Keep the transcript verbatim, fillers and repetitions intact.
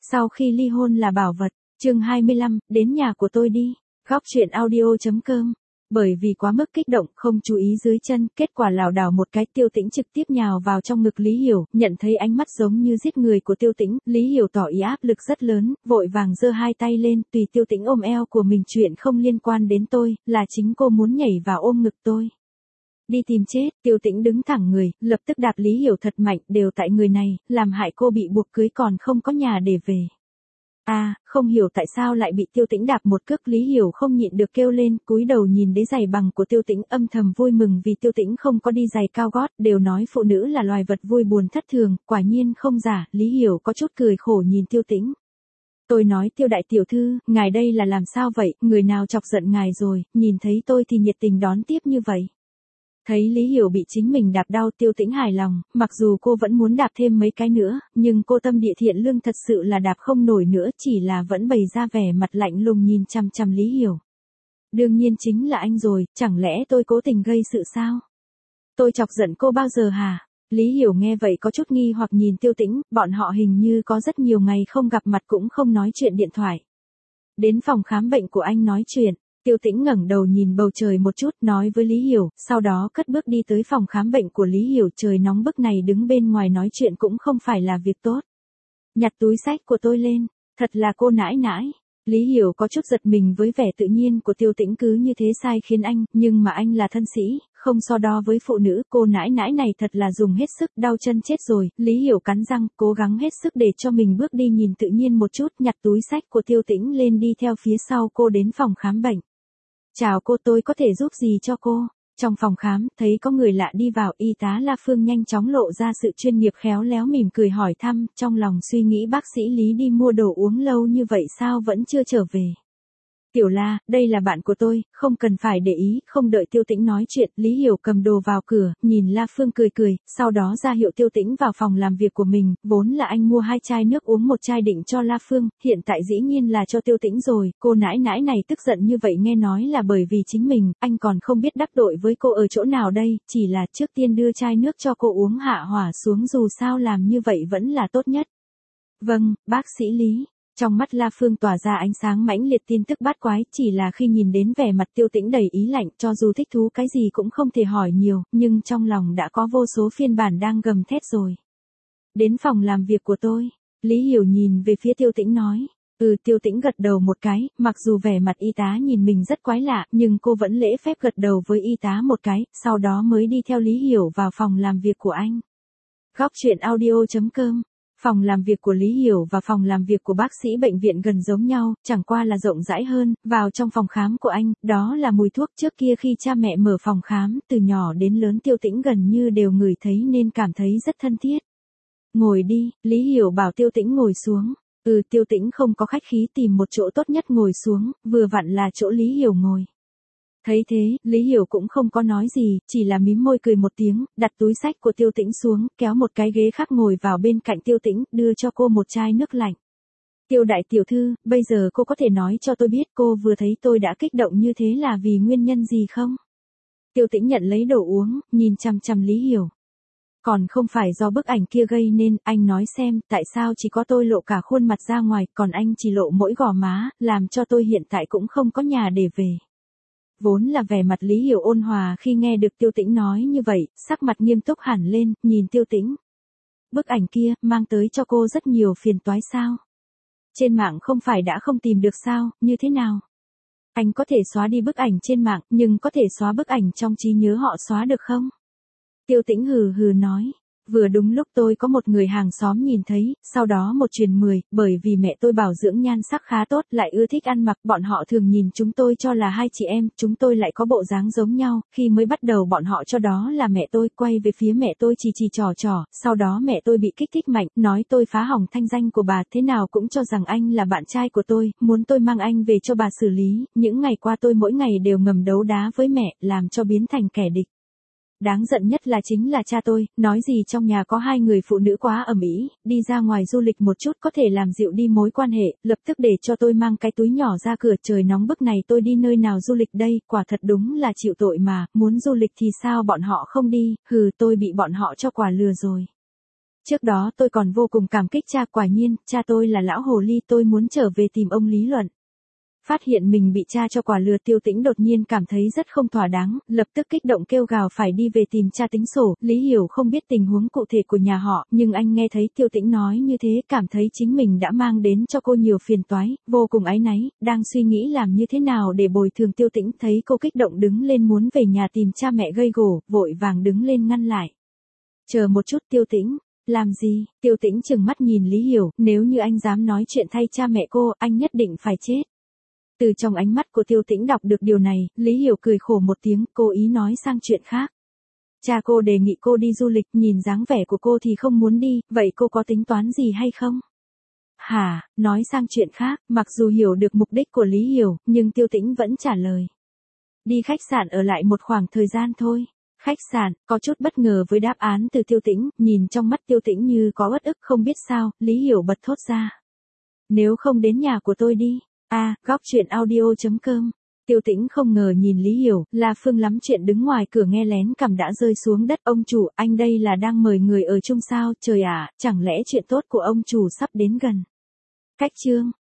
Sau khi ly hôn là bảo vật. Chương hai mươi lăm, đến nhà của tôi đi. Góc truyện audio chấm com. Bởi vì quá mức kích động, không chú ý dưới chân, kết quả lảo đảo một cái, Tiêu Tĩnh trực tiếp nhào vào trong ngực Lý Hiểu, nhận thấy ánh mắt giống như giết người của Tiêu Tĩnh, Lý Hiểu tỏ ý áp lực rất lớn, vội vàng giơ hai tay lên, tùy Tiêu Tĩnh ôm eo của mình, chuyện không liên quan đến tôi, là chính cô muốn nhảy vào ôm ngực tôi. Đi tìm chết, Tiêu Tĩnh đứng thẳng người, lập tức đạp Lý Hiểu thật mạnh, đều tại người này, làm hại cô bị buộc cưới còn không có nhà để về. À, không hiểu tại sao lại bị Tiêu Tĩnh đạp một cước, Lý Hiểu không nhịn được kêu lên, cúi đầu nhìn đế giày bằng của Tiêu Tĩnh, âm thầm vui mừng vì Tiêu Tĩnh không có đi giày cao gót, đều nói phụ nữ là loài vật vui buồn thất thường, quả nhiên không giả, Lý Hiểu có chút cười khổ nhìn Tiêu Tĩnh. Tôi nói Tiêu đại tiểu thư, ngài đây là làm sao vậy, người nào chọc giận ngài rồi, nhìn thấy tôi thì nhiệt tình đón tiếp như vậy. Thấy Lý Hiểu bị chính mình đạp đau, Tiêu Tĩnh hài lòng, mặc dù cô vẫn muốn đạp thêm mấy cái nữa, nhưng cô tâm địa thiện lương thật sự là đạp không nổi nữa, chỉ là vẫn bày ra vẻ mặt lạnh lùng nhìn chằm chằm Lý Hiểu. Đương nhiên chính là anh rồi, chẳng lẽ tôi cố tình gây sự sao? Tôi chọc giận cô bao giờ hả? Lý Hiểu nghe vậy có chút nghi hoặc nhìn Tiêu Tĩnh, bọn họ hình như có rất nhiều ngày không gặp mặt cũng không nói chuyện điện thoại. Đến phòng khám bệnh của anh nói chuyện. Tiêu Tĩnh ngẩng đầu nhìn bầu trời một chút, nói với Lý Hiểu, sau đó cất bước đi tới phòng khám bệnh của Lý Hiểu, trời nóng bức này đứng bên ngoài nói chuyện cũng không phải là việc tốt. Nhặt túi xách của tôi lên, thật là cô nãi nãi. Lý Hiểu có chút giật mình với vẻ tự nhiên của Tiêu Tĩnh cứ như thế sai khiến anh, nhưng mà anh là thân sĩ, không so đo với phụ nữ, cô nãi nãi này thật là dùng hết sức, đau chân chết rồi, Lý Hiểu cắn răng, cố gắng hết sức để cho mình bước đi nhìn tự nhiên một chút, nhặt túi xách của Tiêu Tĩnh lên đi theo phía sau cô đến phòng khám bệnh. Chào cô, tôi có thể giúp gì cho cô? Trong phòng khám, thấy có người lạ đi vào, y tá La Phương nhanh chóng lộ ra sự chuyên nghiệp khéo léo mỉm cười hỏi thăm, trong lòng suy nghĩ bác sĩ Lý đi mua đồ uống lâu như vậy sao vẫn chưa trở về. Tiểu La, đây là bạn của tôi, không cần phải để ý, không đợi Tiêu Tĩnh nói chuyện, Lý Hiểu cầm đồ vào cửa, nhìn La Phương cười cười, sau đó ra hiệu Tiêu Tĩnh vào phòng làm việc của mình, vốn là anh mua hai chai nước uống một chai định cho La Phương, hiện tại dĩ nhiên là cho Tiêu Tĩnh rồi, cô nãi nãi này tức giận như vậy nghe nói là bởi vì chính mình, anh còn không biết đắc tội với cô ở chỗ nào đây, chỉ là trước tiên đưa chai nước cho cô uống hạ hỏa xuống, dù sao làm như vậy vẫn là tốt nhất. Vâng, bác sĩ Lý. Trong mắt La Phương tỏa ra ánh sáng mãnh liệt tin tức bát quái, chỉ là khi nhìn đến vẻ mặt Tiêu Tĩnh đầy ý lạnh, cho dù thích thú cái gì cũng không thể hỏi nhiều, nhưng trong lòng đã có vô số phiên bản đang gầm thét rồi. Đến phòng làm việc của tôi, Lý Hiểu nhìn về phía Tiêu Tĩnh nói. Ừ, Tiêu Tĩnh gật đầu một cái, mặc dù vẻ mặt y tá nhìn mình rất quái lạ, nhưng cô vẫn lễ phép gật đầu với y tá một cái, sau đó mới đi theo Lý Hiểu vào phòng làm việc của anh. Góc truyện audio chấm com. Phòng làm việc của Lý Hiểu và phòng làm việc của bác sĩ bệnh viện gần giống nhau, chẳng qua là rộng rãi hơn, vào trong phòng khám của anh, đó là mùi thuốc trước kia khi cha mẹ mở phòng khám, từ nhỏ đến lớn Tiêu Tĩnh gần như đều ngửi thấy nên cảm thấy rất thân thiết. Ngồi đi, Lý Hiểu bảo Tiêu Tĩnh ngồi xuống. Ừ, Tiêu Tĩnh không có khách khí tìm một chỗ tốt nhất ngồi xuống, vừa vặn là chỗ Lý Hiểu ngồi. Thấy thế, Lý Hiểu cũng không có nói gì, chỉ là mím môi cười một tiếng, đặt túi xách của Tiêu Tĩnh xuống, kéo một cái ghế khác ngồi vào bên cạnh Tiêu Tĩnh, đưa cho cô một chai nước lạnh. Tiêu đại tiểu thư, bây giờ cô có thể nói cho tôi biết cô vừa thấy tôi đã kích động như thế là vì nguyên nhân gì không? Tiêu Tĩnh nhận lấy đồ uống, nhìn chằm chằm Lý Hiểu. Còn không phải do bức ảnh kia gây nên, anh nói xem, tại sao chỉ có tôi lộ cả khuôn mặt ra ngoài, còn anh chỉ lộ mỗi gò má, làm cho tôi hiện tại cũng không có nhà để về. Vốn là vẻ mặt Lý Hiểu ôn hòa khi nghe được Tiêu Tĩnh nói như vậy, sắc mặt nghiêm túc hẳn lên, nhìn Tiêu Tĩnh. Bức ảnh kia, mang tới cho cô rất nhiều phiền toái sao? Trên mạng không phải đã không tìm được sao, như thế nào? Anh có thể xóa đi bức ảnh trên mạng, nhưng có thể xóa bức ảnh trong trí nhớ họ xóa được không? Tiêu Tĩnh hừ hừ nói. Vừa đúng lúc tôi có một người hàng xóm nhìn thấy, sau đó một truyền mười, bởi vì mẹ tôi bảo dưỡng nhan sắc khá tốt, lại ưa thích ăn mặc, bọn họ thường nhìn chúng tôi cho là hai chị em, chúng tôi lại có bộ dáng giống nhau, khi mới bắt đầu bọn họ cho đó là mẹ tôi, quay về phía mẹ tôi chỉ chỉ trò trò, sau đó mẹ tôi bị kích thích mạnh, nói tôi phá hỏng thanh danh của bà, thế nào cũng cho rằng anh là bạn trai của tôi, muốn tôi mang anh về cho bà xử lý, những ngày qua tôi mỗi ngày đều ngầm đấu đá với mẹ, làm cho biến thành kẻ địch. Đáng giận nhất là chính là cha tôi, nói gì trong nhà có hai người phụ nữ quá ầm ĩ, đi ra ngoài du lịch một chút có thể làm dịu đi mối quan hệ, lập tức để cho tôi mang cái túi nhỏ ra cửa, trời nóng bức này tôi đi nơi nào du lịch đây, quả thật đúng là chịu tội mà, muốn du lịch thì sao bọn họ không đi, hừ, tôi bị bọn họ cho quả lừa rồi. Trước đó tôi còn vô cùng cảm kích cha, quả nhiên, cha tôi là lão hồ ly, tôi muốn trở về tìm ông lý luận. Phát hiện mình bị cha cho quả lừa, Tiêu Tĩnh đột nhiên cảm thấy rất không thỏa đáng, lập tức kích động kêu gào phải đi về tìm cha tính sổ. Lý Hiểu không biết tình huống cụ thể của nhà họ, nhưng anh nghe thấy Tiêu Tĩnh nói như thế, cảm thấy chính mình đã mang đến cho cô nhiều phiền toái, vô cùng áy náy, đang suy nghĩ làm như thế nào để bồi thường Tiêu Tĩnh, thấy cô kích động đứng lên muốn về nhà tìm cha mẹ gây gổ, vội vàng đứng lên ngăn lại. Chờ một chút Tiêu Tĩnh. Làm gì? Tiêu Tĩnh trừng mắt nhìn Lý Hiểu, nếu như anh dám nói chuyện thay cha mẹ cô, anh nhất định phải chết. Từ trong ánh mắt của Tiêu Tĩnh đọc được điều này, Lý Hiểu cười khổ một tiếng, cố ý nói sang chuyện khác. Cha cô đề nghị cô đi du lịch, nhìn dáng vẻ của cô thì không muốn đi, vậy cô có tính toán gì hay không? Hả, nói sang chuyện khác, mặc dù hiểu được mục đích của Lý Hiểu, nhưng Tiêu Tĩnh vẫn trả lời. Đi khách sạn ở lại một khoảng thời gian thôi. Khách sạn, có chút bất ngờ với đáp án từ Tiêu Tĩnh, nhìn trong mắt Tiêu Tĩnh như có uất ức không biết sao, Lý Hiểu bật thốt ra. Nếu không đến nhà của tôi đi. A, góc truyện audio chấm com. Tiêu Tĩnh không ngờ nhìn Lý Hiểu, La Phương lắm chuyện đứng ngoài cửa nghe lén cằm đã rơi xuống đất. Ông chủ, anh đây là đang mời người ở chung sao, trời ạ, chẳng lẽ chuyện tốt của ông chủ sắp đến gần. Cách chương.